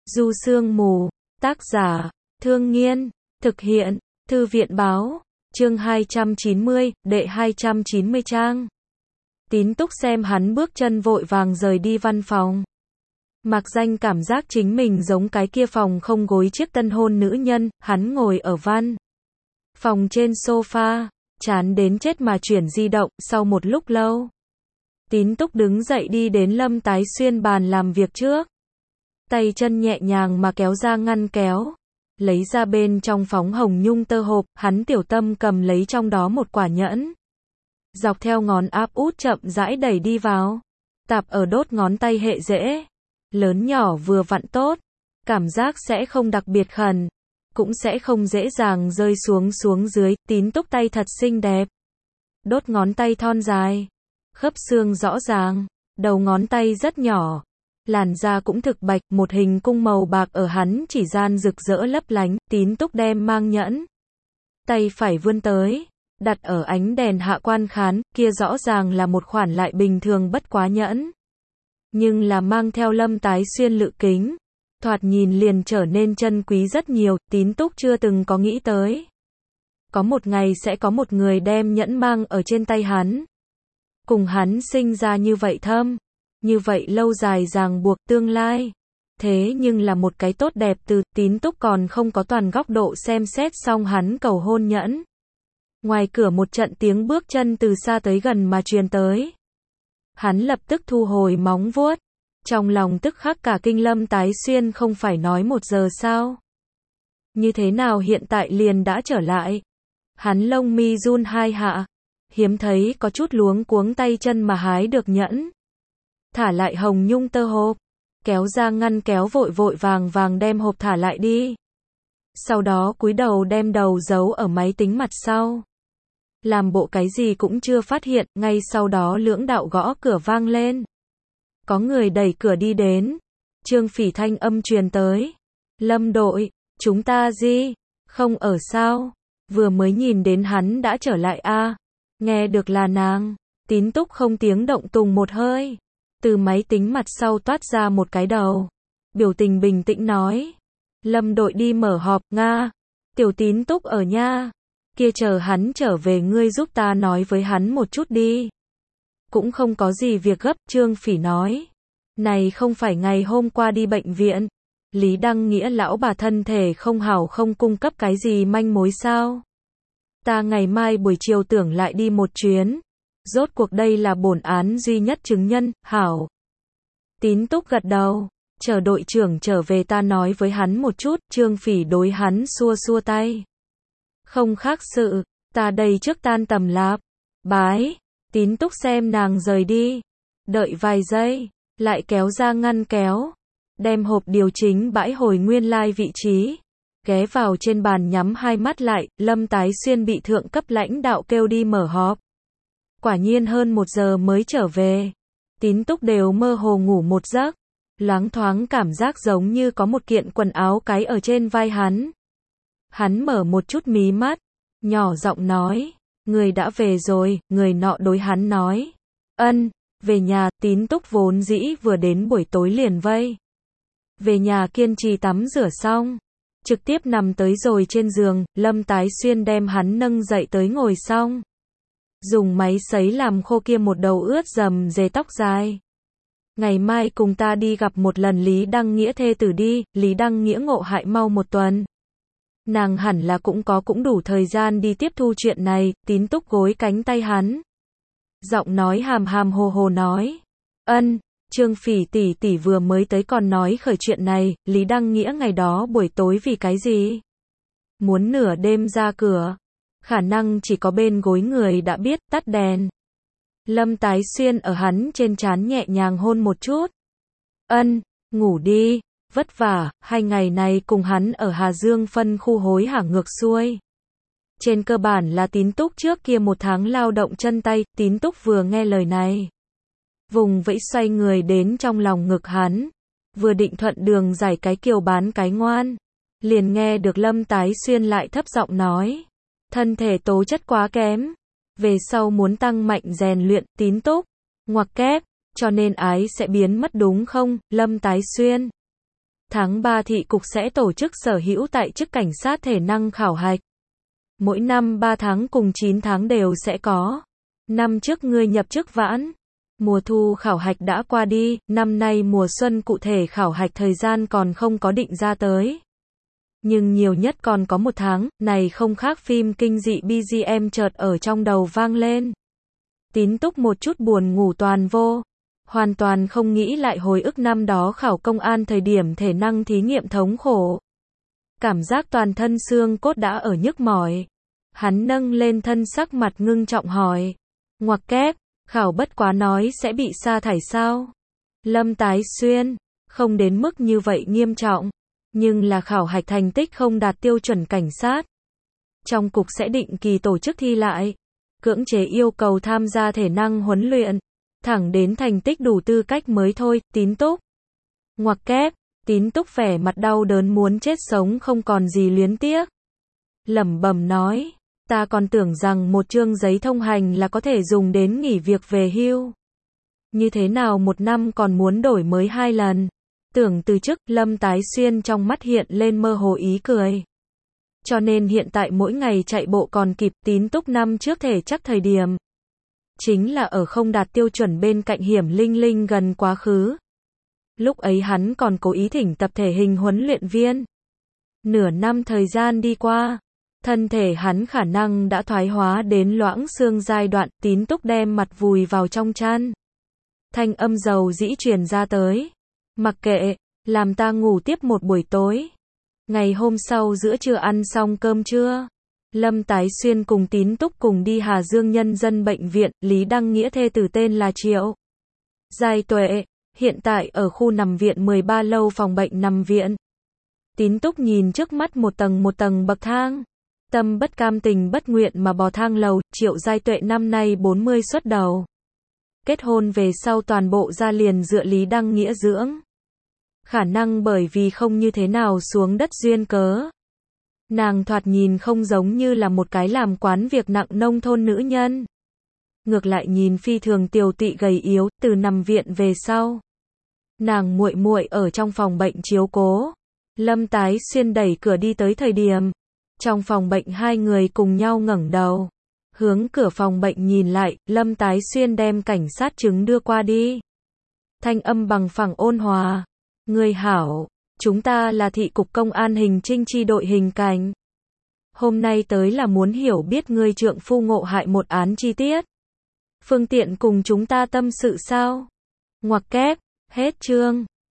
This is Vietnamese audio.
Du Sương Mù, tác giả, Thương Nghiên, thực hiện, Thư viện báo, chương 290, đệ 290 trang. Tín Túc xem hắn bước chân vội vàng rời đi văn phòng. Mạc Danh cảm giác chính mình giống cái kia phòng không gối chiếc tân hôn nữ nhân, hắn ngồi ở văn phòng trên sofa, chán đến chết mà chuyển di động, sau một lúc lâu. Tín Túc đứng dậy đi đến Lâm Tái Xuyên bàn làm việc trước. Tay chân nhẹ nhàng mà kéo ra ngăn kéo. Lấy ra bên trong phóng hồng nhung tơ hộp, hắn tiểu tâm cầm lấy trong đó một quả nhẫn. Dọc theo ngón áp út chậm rãi đẩy đi vào. Tạp ở đốt ngón tay hệ dễ. Lớn nhỏ vừa vặn tốt. Cảm giác sẽ không đặc biệt khẩn. Cũng sẽ không dễ dàng rơi xuống dưới. Tín Túc tay thật xinh đẹp. Đốt ngón tay thon dài. Khớp xương rõ ràng. Đầu ngón tay rất nhỏ. Làn da cũng thực bạch, một hình cung màu bạc ở hắn chỉ gian rực rỡ lấp lánh. Tín Túc đem mang nhẫn. Tay phải vươn tới. Đặt ở ánh đèn hạ quan khán, kia rõ ràng là một khoản lại bình thường bất quá nhẫn. Nhưng là mang theo Lâm Tái Xuyên lự kính. Thoạt nhìn liền trở nên chân quý rất nhiều, Tín Túc chưa từng có nghĩ tới. Có một ngày sẽ có một người đem nhẫn mang ở trên tay hắn. Cùng hắn sinh ra như vậy thâm. Như vậy lâu dài ràng buộc tương lai. Thế nhưng là một cái tốt đẹp từ Tín Túc còn không có toàn góc độ xem xét xong hắn cầu hôn nhẫn. Ngoài cửa một trận tiếng bước chân từ xa tới gần mà truyền tới. Hắn lập tức thu hồi móng vuốt. Trong lòng tức khắc cả kinh. Lâm Tái Xuyên không phải nói 1 giờ sao? Như thế nào hiện tại liền đã trở lại? Hắn lông mi run 2 hạ. Hiếm thấy có chút luống cuống tay chân mà hái được nhẫn. Thả lại hồng nhung tơ hộp. Kéo ra ngăn kéo vội vàng đem hộp thả lại đi. Sau đó cúi đầu đem đầu giấu ở máy tính mặt sau. Làm bộ cái gì cũng chưa phát hiện, ngay sau đó lưỡng đạo gõ cửa vang lên. Có người đẩy cửa đi đến. Trương Phỉ thanh âm truyền tới. Lâm đội, chúng ta gì? Không ở sao? Vừa mới nhìn đến hắn đã trở lại a. Nghe được là nàng. Tín Túc không tiếng động tùng một hơi. Từ máy tính mặt sau toát ra một cái đầu. Biểu tình bình tĩnh nói. Lâm đội đi mở họp, Nga. Tiểu Tín Túc ở nha. Kia chờ hắn trở về ngươi giúp ta nói với hắn một chút đi. Cũng không có gì việc gấp, Trương Phỉ nói. Này không phải ngày hôm qua đi bệnh viện. Lý Đăng Nghĩa lão bà thân thể không hảo không cung cấp cái gì manh mối sao. Ta ngày mai buổi chiều tưởng lại đi một chuyến. Rốt cuộc đây là bổn án duy nhất chứng nhân, hảo. Tín Túc gật đầu. Chờ đội trưởng trở về ta nói với hắn một chút. Trương Phỉ đối hắn xua tay. Không khác sự, ta đây trước tan tầm lạp. Bái. Tín Túc xem nàng rời đi. Đợi vài giây. Lại kéo ra ngăn kéo. Đem hộp điều chỉnh bãi hồi nguyên lai vị trí. Ghé vào trên bàn nhắm hai mắt lại. Lâm Tái Xuyên bị thượng cấp lãnh đạo kêu đi mở họp. Quả nhiên hơn 1 giờ mới trở về. Tín Túc đều mơ hồ ngủ một giấc. Loáng thoáng cảm giác giống như có một kiện quần áo cái ở trên vai hắn. Hắn mở một chút mí mắt. Nhỏ giọng nói. Người đã về rồi, người nọ đối hắn nói. Ân, về nhà. Tín Túc vốn dĩ vừa đến buổi tối liền vây. Về nhà kiên trì tắm rửa xong. Trực tiếp nằm tới rồi trên giường. Lâm Tái Xuyên đem hắn nâng dậy tới ngồi xong. Dùng máy sấy làm khô kia một đầu ướt rầm rề tóc dài. Ngày mai cùng ta đi gặp một lần Lý Đăng Nghĩa thê tử đi. Lý Đăng Nghĩa ngộ hại mau 1 tuần. Nàng hẳn là cũng đủ thời gian đi tiếp thu chuyện này. Tín Túc gối cánh tay hắn. Giọng nói hàm hồ nói. Ân, Trương Phỉ tỷ vừa mới tới còn nói khởi chuyện này. Lý Đăng Nghĩa ngày đó buổi tối vì cái gì? Muốn nửa đêm ra cửa. Khả năng chỉ có bên gối người đã biết, tắt đèn. Lâm Tái Xuyên ở hắn trên trán nhẹ nhàng hôn một chút. Ân, ngủ đi. Vất vả, 2 ngày này cùng hắn ở Hà Dương phân khu hối hả ngược xuôi. Trên cơ bản là Tín Túc trước kia 1 tháng lao động chân tay. Tín Túc vừa nghe lời này. Vùng vẫy xoay người đến trong lòng ngực hắn. Vừa định thuận đường giải cái kiều bán cái ngoan. Liền nghe được Lâm Tái Xuyên lại thấp giọng nói. Thân thể tố chất quá kém. Về sau muốn tăng mạnh rèn luyện. Tín Túc. Ngoặc kép. Cho nên ái sẽ biến mất đúng không, Lâm Tái Xuyên? tháng 3 thị cục sẽ tổ chức sở hữu tại chức cảnh sát thể năng khảo hạch. Mỗi năm 3 tháng cùng 9 tháng đều sẽ có. Năm trước ngươi nhập chức vãn. Mùa thu khảo hạch đã qua đi, năm nay mùa xuân cụ thể khảo hạch thời gian còn không có định ra tới. Nhưng nhiều nhất còn có 1 tháng, này không khác phim kinh dị BGM chợt ở trong đầu vang lên. Tín Túc một chút buồn ngủ toàn vô. Hoàn toàn không nghĩ lại hồi ức năm đó khảo công an thời điểm thể năng thí nghiệm thống khổ. Cảm giác toàn thân xương cốt đã ở nhức mỏi. Hắn nâng lên thân sắc mặt ngưng trọng hỏi. Ngoặc kép, khảo bất quá nói sẽ bị sa thải sao? Lâm Tái Xuyên, không đến mức như vậy nghiêm trọng. Nhưng là khảo hạch thành tích không đạt tiêu chuẩn cảnh sát. Trong cục sẽ định kỳ tổ chức thi lại. Cưỡng chế yêu cầu tham gia thể năng huấn luyện. Thẳng đến thành tích đủ tư cách mới thôi, Tín Túc. Ngoặc kép, Tín Túc vẻ mặt đau đớn muốn chết sống không còn gì luyến tiếc. Lẩm bẩm nói, ta còn tưởng rằng một chương giấy thông hành là có thể dùng đến nghỉ việc về hưu. Như thế nào 1 năm còn muốn đổi mới 2 lần. Tưởng từ chức, Lâm Tái Xuyên trong mắt hiện lên mơ hồ ý cười. Cho nên hiện tại mỗi ngày chạy bộ còn kịp. Tín Túc năm trước thể chắc thời điểm. Chính là ở không đạt tiêu chuẩn bên cạnh Hiểm Linh Linh gần quá khứ. Lúc ấy hắn còn cố ý thỉnh tập thể hình huấn luyện viên. Nửa năm thời gian đi qua, thân thể hắn khả năng đã thoái hóa đến loãng xương giai đoạn. Tín Túc đem mặt vùi vào trong chăn. Thanh âm dầu dĩ truyền ra tới. Mặc kệ, làm ta ngủ tiếp một buổi tối. Ngày hôm sau giữa trưa ăn xong cơm trưa, Lâm Tái Xuyên cùng Tín Túc cùng đi Hà Dương Nhân dân bệnh viện. Lý Đăng Nghĩa thê tử tên là Triệu Giai Tuệ, hiện tại ở khu nằm viện 13 lâu phòng bệnh nằm viện. Tín Túc nhìn trước mắt một tầng bậc thang, tâm bất cam tình bất nguyện mà bò thang lầu. Triệu Giai Tuệ năm nay 40 xuất đầu. Kết hôn về sau toàn bộ gia liền dựa Lý Đăng Nghĩa dưỡng. Khả năng bởi vì không như thế nào xuống đất duyên cớ. Nàng thoạt nhìn không giống như là một cái làm quán việc nặng nông thôn nữ nhân. Ngược lại nhìn phi thường tiều tụy gầy yếu. Từ nằm viện về sau, nàng muội muội ở trong phòng bệnh chiếu cố. Lâm Tái Xuyên đẩy cửa đi tới thời điểm, trong phòng bệnh hai người cùng nhau ngẩng đầu, hướng cửa phòng bệnh nhìn lại. Lâm Tái Xuyên đem cảnh sát chứng đưa qua đi. Thanh âm bằng phẳng ôn hòa. Người hảo, chúng ta là thị cục công an hình trinh chi đội hình cảnh. Hôm nay tới là muốn hiểu biết ngươi trượng phu ngộ hại một án chi tiết. Phương tiện cùng chúng ta tâm sự sao? Ngoặc kép, hết chương.